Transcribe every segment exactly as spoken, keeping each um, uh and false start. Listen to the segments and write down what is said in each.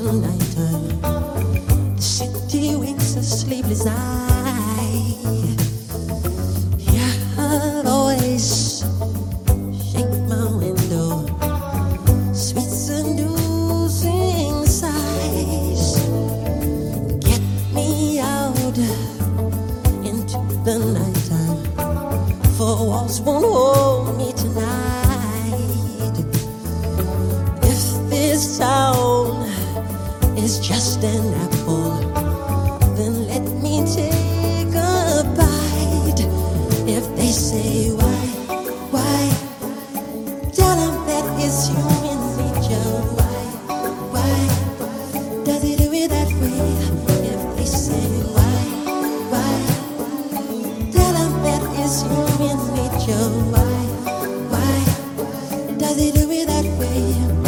nighttime. The city wakes a sleepless eye. Yeah, I've always shake my window. Sweet seducing sighs get me out into the nighttime. For walls won't hold me tonight. If this town is just an apple, then let me take a bite. If they say why, why, tell them that it's human nature. Why, why, does it do it that way? If they say why, why, tell them that it's human nature. Why, why, does it do it that way?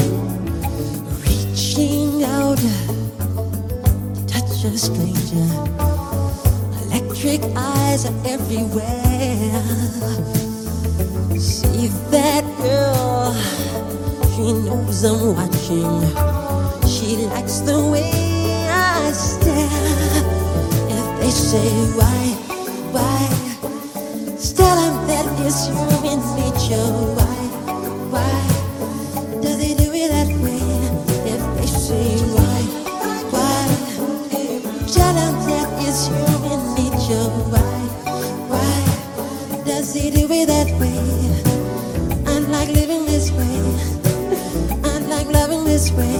Reaching out to touch a stranger. Electric eyes are everywhere. See that girl, she knows I'm watching. She likes the way I stare. If they say why, why, tell them that it's human nature. Why, why, does it do it that way? If they say why, why, tell them that it's human nature. Why, why, does it do it that way? I like living this way. I like loving this way.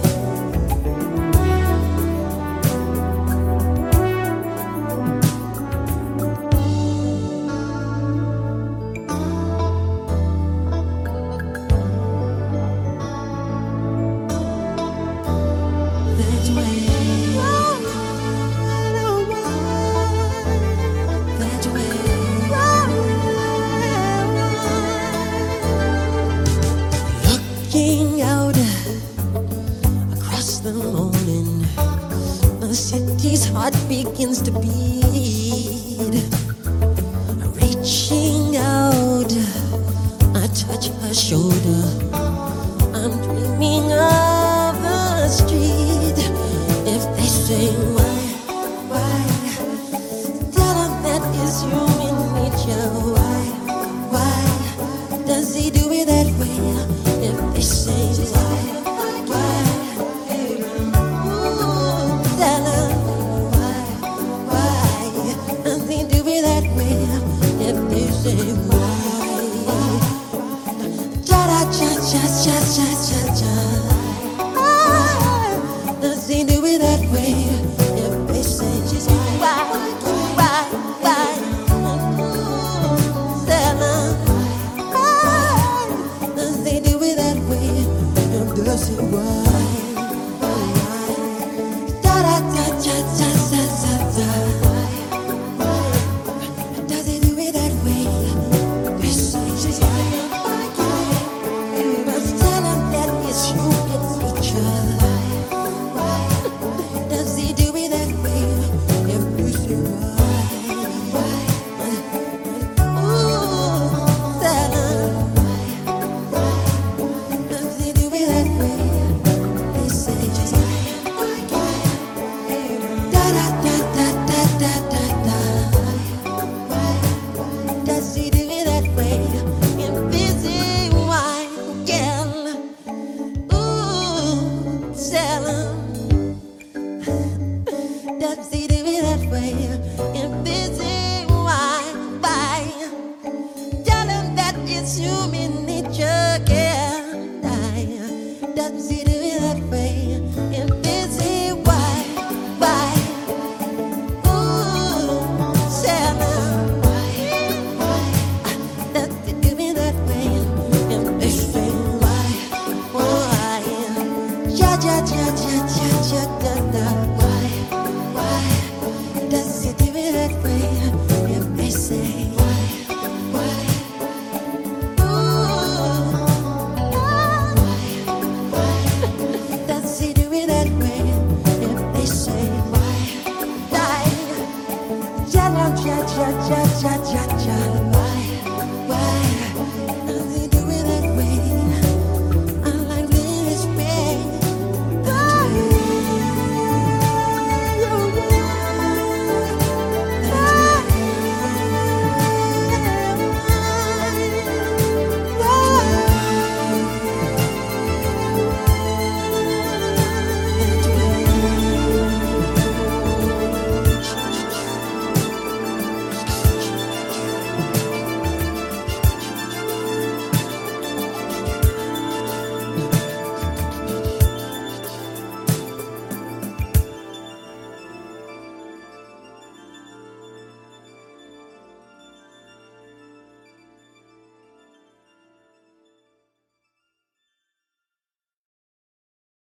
That way. That way. Looking out across the morning, the city's heart begins to beat. Reaching out, I touch her shoulder. I'm dreaming of the street. If they say why, why, tell them that it's human nature. Why, why, does he do it that way? If they say why, why, ooh, tell them why, why, does he do it that way? If they say why, cha cha cha cha cha cha cha, does he do it that way? If they say just why, why, why, ooh, tell them why, does he do it that way? If they say why, why, da da da cha cha cha cha cha, does he do it that way? They say just why, but tell him that it's human nature. Does he do it that way? If we say why, why, ooh, tell him why, does he do it that way? They say just why, da da da da da da da da. Does he do it that way? If this is why, girl, ooh, tell him. Does he do it that way? If this is why, why, tell him that it's human nature, girl. Does he